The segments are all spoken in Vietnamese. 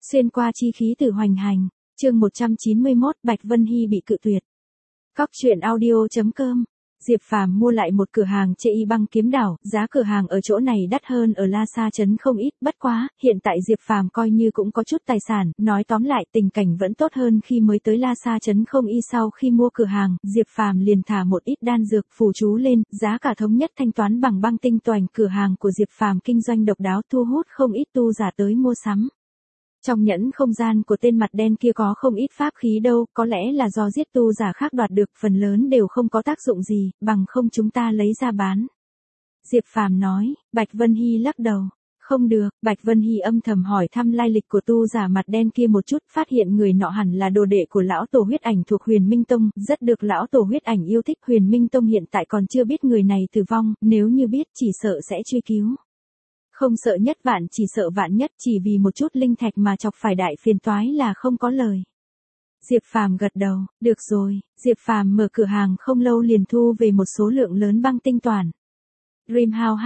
Xuyên qua chi khí từ hoành hành, chương 191, Bạch Vân Hy bị cự tuyệt. Cóc truyện audio.com. Diệp Phàm mua lại một cửa hàng chê y băng kiếm đảo, giá cửa hàng ở chỗ này đắt hơn ở La Sa trấn không ít, bất quá, hiện tại Diệp Phàm coi như cũng có chút tài sản, nói tóm lại tình cảnh vẫn tốt hơn khi mới tới La Sa trấn không y. Sau khi mua cửa hàng, Diệp Phàm liền thả một ít đan dược phù chú lên, giá cả thống nhất thanh toán bằng băng tinh toành. Cửa hàng của Diệp Phàm kinh doanh độc đáo, thu hút không ít tu giả tới mua sắm. Trong nhẫn không gian của tên mặt đen kia có không ít pháp khí đâu, có lẽ là do giết tu giả khác đoạt được, phần lớn đều không có tác dụng gì, bằng không chúng ta lấy ra bán. Diệp Phàm nói. Bạch Vân Hy lắc đầu. Không được. Bạch Vân Hy âm thầm hỏi thăm lai lịch của tu giả mặt đen kia một chút, phát hiện người nọ hẳn là đồ đệ của lão tổ huyết ảnh thuộc Huyền Minh Tông, rất được lão tổ huyết ảnh yêu thích. Huyền Minh Tông hiện tại còn chưa biết người này tử vong, nếu như biết chỉ sợ sẽ truy cứu. Không sợ nhất vạn chỉ sợ vạn nhất, chỉ vì một chút linh thạch mà chọc phải đại phiền toái là không có lời. Diệp Phàm gật đầu. Được rồi. Diệp Phàm mở cửa hàng không lâu liền thu về một số lượng lớn băng tinh toàn. Dreamhouse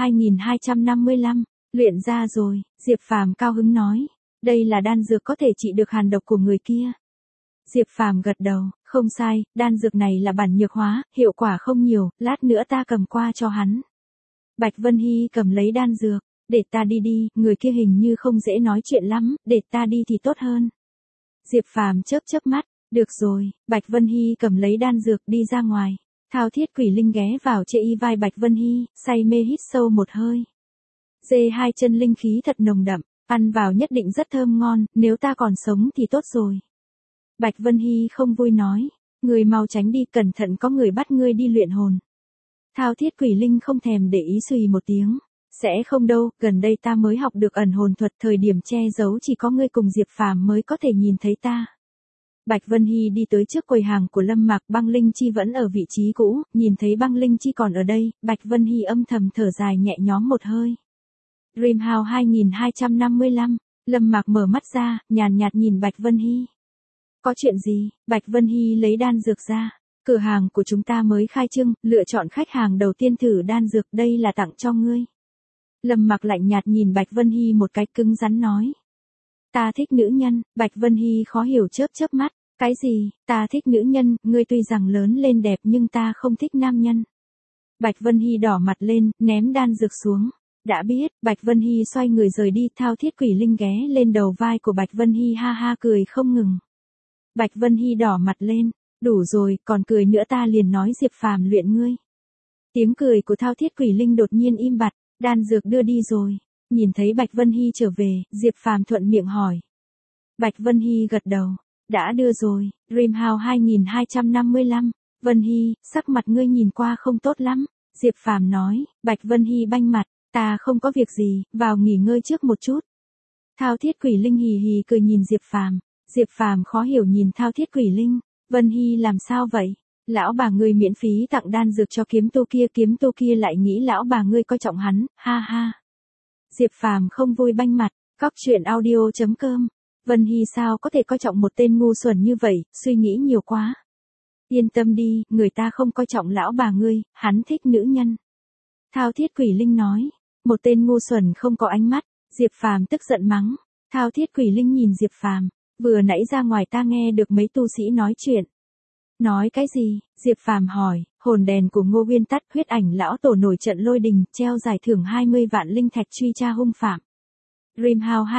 2255, luyện ra rồi. Diệp Phàm cao hứng nói. Đây là đan dược có thể trị được hàn độc của người kia. Diệp Phàm gật đầu. Không sai, đan dược này là bản nhược hóa, hiệu quả không nhiều, lát nữa ta cầm qua cho hắn. Bạch Vân Hy cầm lấy đan dược. Để ta đi đi, người kia hình như không dễ nói chuyện lắm, để ta đi thì tốt hơn. Diệp Phàm chớp chớp mắt. Được rồi. Bạch Vân Hy cầm lấy đan dược đi ra ngoài. Thao Thiết Quỷ Linh ghé vào chê y vai Bạch Vân Hy, say mê hít sâu một hơi. Dê hai chân linh khí thật nồng đậm, ăn vào nhất định rất thơm ngon, nếu ta còn sống thì tốt rồi. Bạch Vân Hy không vui nói. Người mau tránh đi, cẩn thận có người bắt ngươi đi luyện hồn. Thao Thiết Quỷ Linh không thèm để ý, xùy một tiếng. Sẽ không đâu, gần đây ta mới học được ẩn hồn thuật, thời điểm che giấu chỉ có ngươi cùng Diệp Phàm mới có thể nhìn thấy ta. Bạch Vân Hy đi tới trước quầy hàng của Lâm Mạc, băng linh chi vẫn ở vị trí cũ, nhìn thấy băng linh chi còn ở đây, Bạch Vân Hy âm thầm thở dài nhẹ nhõm một hơi. Dreamhouse 2255, Lâm Mạc mở mắt ra, nhàn nhạt nhìn Bạch Vân Hy. Có chuyện gì? Bạch Vân Hy lấy đan dược ra. Cửa hàng của chúng ta mới khai trương, lựa chọn khách hàng đầu tiên thử đan dược, đây là tặng cho ngươi. Lâm Mạc lạnh nhạt nhìn Bạch Vân Hy một cái, cứng rắn nói. Ta thích nữ nhân. Bạch Vân Hy khó hiểu chớp chớp mắt. Cái gì? Ta thích nữ nhân, ngươi tuy rằng lớn lên đẹp nhưng ta không thích nam nhân. Bạch Vân Hy đỏ mặt lên, ném đan dược xuống. Đã biết. Bạch Vân Hy xoay người rời đi. Thao Thiết Quỷ Linh ghé lên đầu vai của Bạch Vân Hy, ha ha cười không ngừng. Bạch Vân Hy đỏ mặt lên. Đủ rồi, còn cười nữa ta liền nói Diệp Phàm luyện ngươi. Tiếng cười của Thao Thiết Quỷ Linh đột nhiên im bặt. Đan dược đưa đi rồi. Nhìn thấy Bạch Vân Hy trở về, Diệp Phàm thuận miệng hỏi. Bạch Vân Hy gật đầu. Đã đưa rồi. Dreamhouse 2255. Vân Hy, sắc mặt ngươi nhìn qua không tốt lắm. Diệp Phàm nói. Bạch Vân Hy banh mặt. Ta không có việc gì, vào nghỉ ngơi trước một chút. Thao Thiết Quỷ Linh hì hì cười nhìn Diệp Phàm. Diệp Phàm khó hiểu nhìn Thao Thiết Quỷ Linh. Vân Hy làm sao vậy? Lão bà ngươi miễn phí tặng đan dược cho kiếm tu kia lại nghĩ lão bà ngươi coi trọng hắn, ha ha. Diệp Phàm không vui banh mặt. Cóc truyện audio.com. Vân Hy sao có thể coi trọng một tên ngu xuẩn như vậy, suy nghĩ nhiều quá. Yên tâm đi, người ta không coi trọng lão bà ngươi, hắn thích nữ nhân. Thao Thiết Quỷ Linh nói. Một tên ngu xuẩn không có ánh mắt. Diệp Phàm tức giận mắng. Thao Thiết Quỷ Linh nhìn Diệp Phàm. Vừa nãy ra ngoài ta nghe được mấy tu sĩ nói chuyện. Nói cái gì? Diệp Phàm hỏi. Hồn đèn của Ngô Nguyên tắt, huyết ảnh lão tổ nổi trận lôi đình, treo giải thưởng 20 vạn linh thạch truy tra hung phạm. Dreamhouse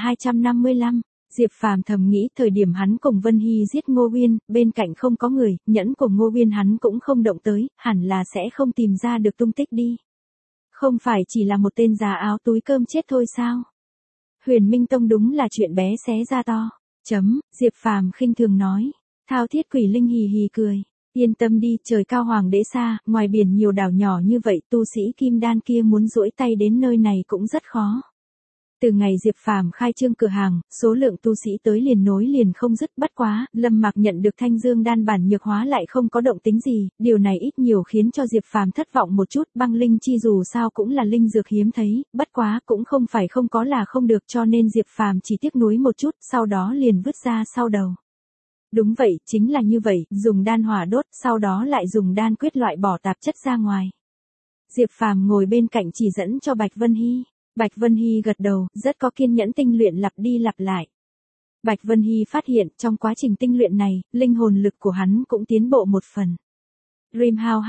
2255. Diệp Phàm thầm nghĩ, thời điểm hắn cùng Vân Hy giết Ngô Nguyên, bên cạnh không có người, nhẫn của Ngô Nguyên hắn cũng không động tới, hẳn là sẽ không tìm ra được tung tích đi. Không phải chỉ là một tên già áo túi cơm chết thôi sao? Huyền Minh Tông đúng là chuyện bé xé ra to. Diệp Phàm khinh thường nói. Thao Thiết Quỷ Linh hì hì cười. Yên tâm đi, trời cao hoàng đế xa, ngoài biển nhiều đảo nhỏ như vậy, tu sĩ kim đan kia muốn duỗi tay đến nơi này cũng rất khó. Từ ngày Diệp Phàm khai trương cửa hàng, số lượng tu sĩ tới liền nối liền không dứt, bất quá, Lâm Mạc nhận được Thanh Dương đan bản nhược hóa lại không có động tính gì, điều này ít nhiều khiến cho Diệp Phàm thất vọng một chút, băng linh chi dù sao cũng là linh dược hiếm thấy, bất quá cũng không phải không có là không được, cho nên Diệp Phàm chỉ tiếc nuối một chút, sau đó liền vứt ra sau đầu. Đúng vậy, chính là như vậy, dùng đan hỏa đốt, sau đó lại dùng đan quyết loại bỏ tạp chất ra ngoài. Diệp Phàm ngồi bên cạnh chỉ dẫn cho Bạch Vân Hy. Bạch Vân Hy gật đầu, rất có kiên nhẫn tinh luyện lặp đi lặp lại. Bạch Vân Hy phát hiện trong quá trình tinh luyện này, linh hồn lực của hắn cũng tiến bộ một phần. Dreamhouse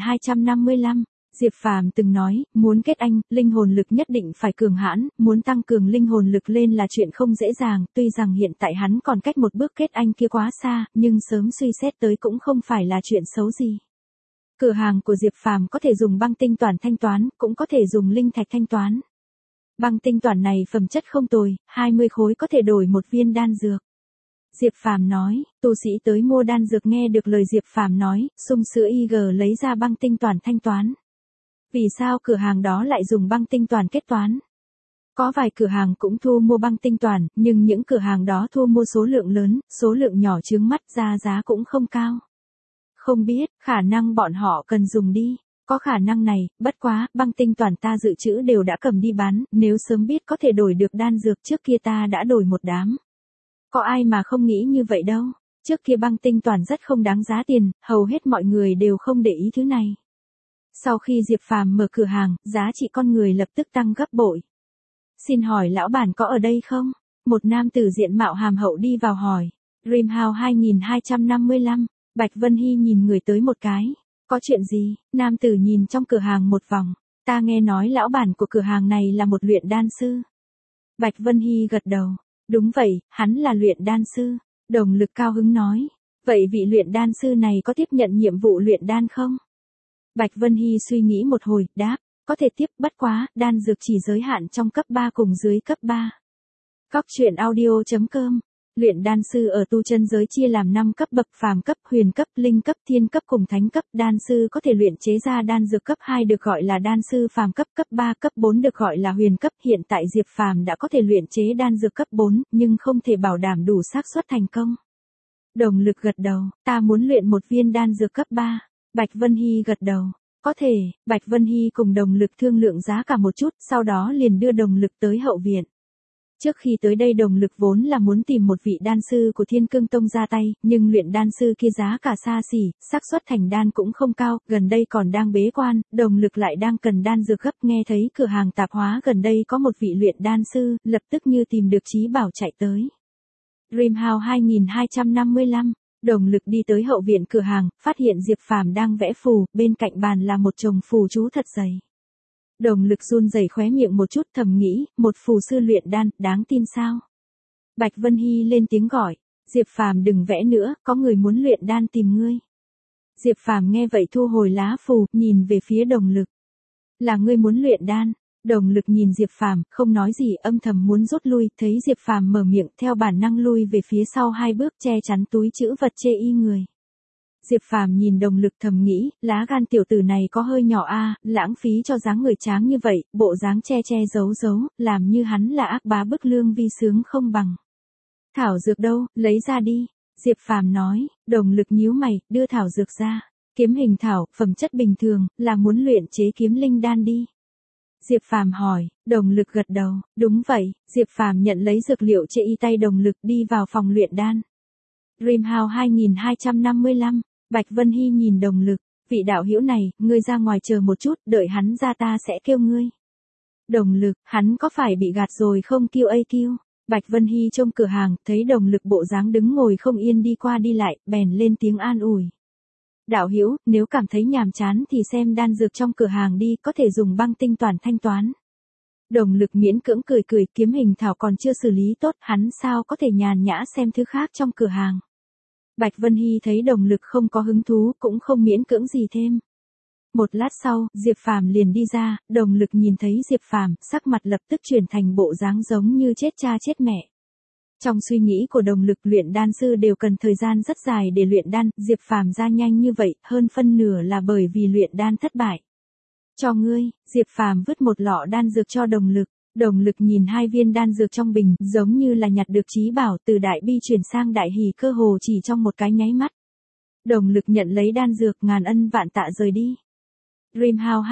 2255, Diệp Phàm từng nói, muốn kết anh, linh hồn lực nhất định phải cường hãn, muốn tăng cường linh hồn lực lên là chuyện không dễ dàng, tuy rằng hiện tại hắn còn cách một bước kết anh kia quá xa, nhưng sớm suy xét tới cũng không phải là chuyện xấu gì. Cửa hàng của Diệp Phàm có thể dùng băng tinh toàn thanh toán, cũng có thể dùng linh thạch thanh toán. Băng tinh toàn này phẩm chất không tồi, 20 khối có thể đổi một viên đan dược. Diệp Phàm nói, tu sĩ tới mua đan dược nghe được lời Diệp Phàm nói, sung sữa IG lấy ra băng tinh toàn thanh toán. Vì sao cửa hàng đó lại dùng băng tinh toàn kết toán? Có vài cửa hàng cũng thu mua băng tinh toàn, nhưng những cửa hàng đó thu mua số lượng lớn, số lượng nhỏ chướng mắt ra giá cũng không cao. Không biết, khả năng bọn họ cần dùng đi. Có khả năng này, bất quá, băng tinh toàn ta dự trữ đều đã cầm đi bán, nếu sớm biết có thể đổi được đan dược trước kia ta đã đổi một đám. Có ai mà không nghĩ như vậy đâu, trước kia băng tinh toàn rất không đáng giá tiền, hầu hết mọi người đều không để ý thứ này. Sau khi Diệp Phàm mở cửa hàng, giá trị con người lập tức tăng gấp bội. Xin hỏi lão bản có ở đây không? Một nam tử diện mạo hàm hậu đi vào hỏi. Dreamhouse 2255, Bạch Vân Hy nhìn người tới một cái. Có chuyện gì? Nam tử nhìn trong cửa hàng một vòng. Ta nghe nói lão bản của cửa hàng này là một luyện đan sư. Bạch Vân Hy gật đầu. Đúng vậy, hắn là luyện đan sư. Đồng Lực cao hứng nói. Vậy vị luyện đan sư này có tiếp nhận nhiệm vụ luyện đan không? Bạch Vân Hy suy nghĩ một hồi, đáp. Có thể tiếp, bất quá, đan dược chỉ giới hạn trong cấp 3 cùng dưới cấp 3. Cóc truyện audio.com. Luyện đan sư ở tu chân giới chia làm 5 cấp bậc: phàm cấp, huyền cấp, linh cấp, thiên cấp cùng thánh cấp. Đan sư có thể luyện chế ra đan dược cấp 2 được gọi là đan sư phàm cấp, cấp 3, cấp 4 được gọi là huyền cấp. Hiện tại Diệp Phàm đã có thể luyện chế đan dược cấp 4, nhưng không thể bảo đảm đủ xác suất thành công. Đồng Lực gật đầu, ta muốn luyện một viên đan dược cấp 3. Bạch Vân Hy gật đầu. Có thể, Bạch Vân Hy cùng Đồng Lực thương lượng giá cả một chút, sau đó liền đưa Đồng Lực tới hậu viện. Trước khi tới đây Đồng Lực vốn là muốn tìm một vị đan sư của Thiên Cương Tông ra tay, nhưng luyện đan sư kia giá cả xa xỉ, xác suất thành đan cũng không cao, gần đây còn đang bế quan, Đồng Lực lại đang cần đan dược gấp, nghe thấy cửa hàng tạp hóa gần đây có một vị luyện đan sư, lập tức như tìm được chí bảo chạy tới. Dreamhouse 2255, Đồng Lực đi tới hậu viện cửa hàng, phát hiện Diệp Phàm đang vẽ phù, bên cạnh bàn là một chồng phù chú thật dày. Đồng Lực run rẩy khóe miệng một chút, thầm nghĩ, một phù sư luyện đan, đáng tin sao? Bạch Vân Hy lên tiếng gọi, Diệp Phàm đừng vẽ nữa, có người muốn luyện đan tìm ngươi. Diệp Phàm nghe vậy thu hồi lá phù, nhìn về phía Đồng Lực. Là ngươi muốn luyện đan? Đồng Lực nhìn Diệp Phàm, không nói gì, âm thầm muốn rút lui, thấy Diệp Phàm mở miệng, theo bản năng lui về phía sau 2 bước, che chắn túi trữ vật chê y người. Diệp Phàm nhìn Đồng Lực thầm nghĩ, lá gan tiểu tử này có hơi nhỏ a, lãng phí cho dáng người tráng như vậy, bộ dáng che che giấu giấu, làm như hắn là ác bá bức lương vi sướng không bằng. Thảo dược đâu, lấy ra đi. Diệp Phàm nói. Đồng Lực nhíu mày, đưa thảo dược ra. Kiếm hình thảo, phẩm chất bình thường, là muốn luyện chế kiếm linh đan đi. Diệp Phàm hỏi. Đồng Lực gật đầu, đúng vậy. Diệp Phàm nhận lấy dược liệu chê y tay Đồng Lực, đi vào phòng luyện đan. Dreamhouse 2255, Bạch Vân Hy nhìn Đồng Lực, vị đạo hữu này, ngươi ra ngoài chờ một chút, đợi hắn ra ta sẽ kêu ngươi. Đồng Lực, hắn có phải bị gạt rồi không kêu kêu. Bạch Vân Hy trong cửa hàng, thấy Đồng Lực bộ dáng đứng ngồi không yên đi qua đi lại, bèn lên tiếng an ủi. Đạo hữu, nếu cảm thấy nhàm chán thì xem đan dược trong cửa hàng đi, có thể dùng băng tinh toàn thanh toán. Đồng Lực miễn cưỡng cười cười, kiếm hình thảo còn chưa xử lý tốt, hắn sao có thể nhàn nhã xem thứ khác trong cửa hàng. Bạch Vân Hy thấy Đồng Lực không có hứng thú, cũng không miễn cưỡng gì thêm. Một lát sau, Diệp Phàm liền đi ra, Đồng Lực nhìn thấy Diệp Phàm, sắc mặt lập tức chuyển thành bộ dáng giống như chết cha chết mẹ. Trong suy nghĩ của Đồng Lực, luyện đan sư đều cần thời gian rất dài để luyện đan, Diệp Phàm ra nhanh như vậy, hơn phân nửa là bởi vì luyện đan thất bại. Cho ngươi, Diệp Phàm vứt một lọ đan dược cho Đồng Lực. Đồng Lực nhìn 2 viên đan dược trong bình, giống như là nhặt được chí bảo, từ đại bi chuyển sang đại hỷ cơ hồ chỉ trong một cái nháy mắt. Đồng Lực nhận lấy đan dược, ngàn ân vạn tạ rời đi. Dreamhouse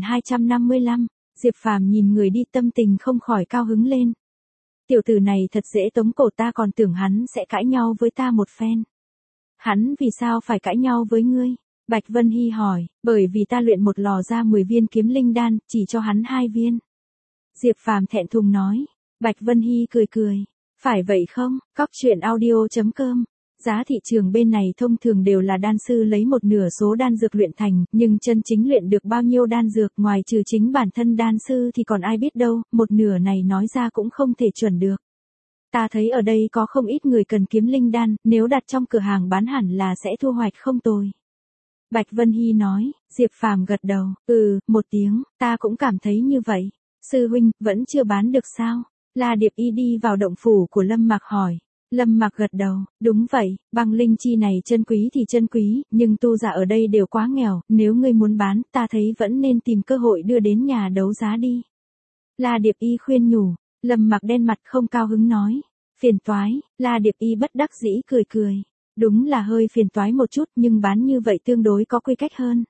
2255, Diệp Phàm nhìn người đi, tâm tình không khỏi cao hứng lên. Tiểu tử này thật dễ tống cổ, ta còn tưởng hắn sẽ cãi nhau với ta một phen. Hắn vì sao phải cãi nhau với ngươi? Bạch Vân Hy hỏi, bởi vì ta luyện một lò ra 10 viên kiếm linh đan, chỉ cho hắn 2 viên. Diệp Phàm thẹn thùng nói. Bạch Vân Hy cười cười. Phải vậy không? Cóc truyện audio.com. Giá thị trường bên này thông thường đều là đan sư lấy một nửa số đan dược luyện thành, nhưng chân chính luyện được bao nhiêu đan dược ngoài trừ chính bản thân đan sư thì còn ai biết đâu, một nửa này nói ra cũng không thể chuẩn được. Ta thấy ở đây có không ít người cần kiếm linh đan, nếu đặt trong cửa hàng bán hẳn là sẽ thu hoạch không tồi. Bạch Vân Hy nói, Diệp Phàm gật đầu, một tiếng, ta cũng cảm thấy như vậy. Sư huynh, vẫn chưa bán được sao? La Điệp Y đi vào động phủ của Lâm Mạc hỏi. Lâm Mạc gật đầu, đúng vậy, băng linh chi này chân quý thì chân quý, nhưng tu giả ở đây đều quá nghèo, nếu ngươi muốn bán, ta thấy vẫn nên tìm cơ hội đưa đến nhà đấu giá đi. La Điệp Y khuyên nhủ, Lâm Mạc đen mặt không cao hứng nói. Phiền toái, La Điệp Y bất đắc dĩ cười cười. Đúng là hơi phiền toái một chút nhưng bán như vậy tương đối có quy cách hơn.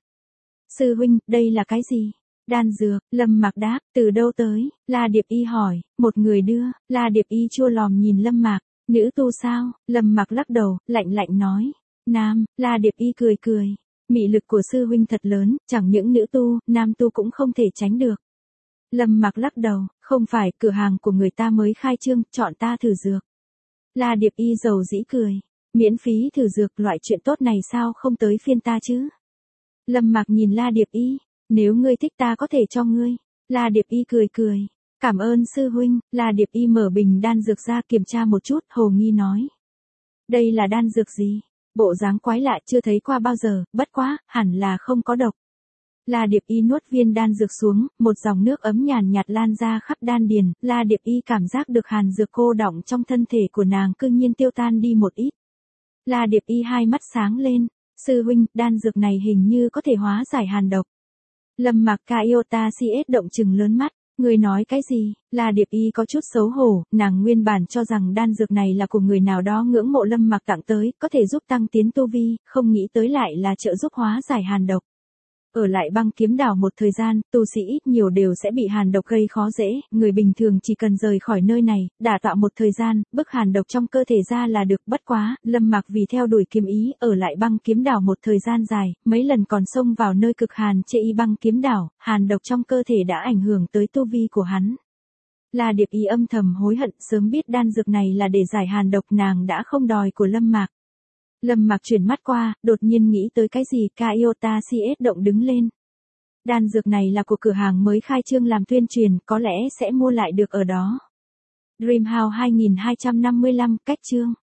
Sư huynh, đây là cái gì? Đan dược, Lâm Mạc đáp, từ đâu tới? La Điệp Y hỏi, một người đưa, La Điệp Y chua lòm nhìn Lâm Mạc, nữ tu sao? Lâm Mạc lắc đầu, lạnh lạnh nói, nam, La Điệp Y cười cười, mị lực của sư huynh thật lớn, chẳng những nữ tu, nam tu cũng không thể tránh được. Lâm Mạc lắc đầu, không phải, cửa hàng của người ta mới khai trương, chọn ta thử dược. La Điệp Y dầu dĩ cười, miễn phí thử dược, loại chuyện tốt này sao không tới phiên ta chứ? Lâm Mạc nhìn La Điệp Y, nếu ngươi thích ta có thể cho ngươi. La Điệp Y cười cười, cảm ơn sư huynh. La Điệp Y mở bình đan dược ra kiểm tra một chút, hồ nghi nói. Đây là đan dược gì? Bộ dáng quái lạ chưa thấy qua bao giờ, bất quá, hẳn là không có độc. La Điệp Y nuốt viên đan dược xuống, một dòng nước ấm nhàn nhạt lan ra khắp đan điền, La Điệp Y cảm giác được hàn dược cô đọng trong thân thể của nàng cương nhiên tiêu tan đi một ít. La Điệp Y hai mắt sáng lên, sư huynh, đan dược này hình như có thể hóa giải hàn độc. Lâm Mạc Kaiota CS động trừng lớn mắt, người nói cái gì? La Điệp Y có chút xấu hổ, nàng nguyên bản cho rằng đan dược này là của người nào đó ngưỡng mộ Lâm Mạc tặng tới, có thể giúp tăng tiến tu vi, không nghĩ tới lại là trợ giúp hóa giải hàn độc. Ở lại băng kiếm đảo một thời gian, tu sĩ ít nhiều đều sẽ bị hàn độc gây khó dễ, người bình thường chỉ cần rời khỏi nơi này, đả tọa một thời gian, bức hàn độc trong cơ thể ra là được, bất quá, Lâm Mạc vì theo đuổi kiếm ý, ở lại băng kiếm đảo một thời gian dài, mấy lần còn xông vào nơi cực hàn chê y băng kiếm đảo, hàn độc trong cơ thể đã ảnh hưởng tới tu vi của hắn. La Điệp Y âm thầm hối hận, sớm biết đan dược này là để giải hàn độc nàng đã không đòi của Lâm Mạc. Lâm Mạc chuyển mắt qua, đột nhiên nghĩ tới cái gì, Kaiota CS động đứng lên. Đan dược này là của cửa hàng mới khai trương làm tuyên truyền, có lẽ sẽ mua lại được ở đó. Dream House 2255, cách chương.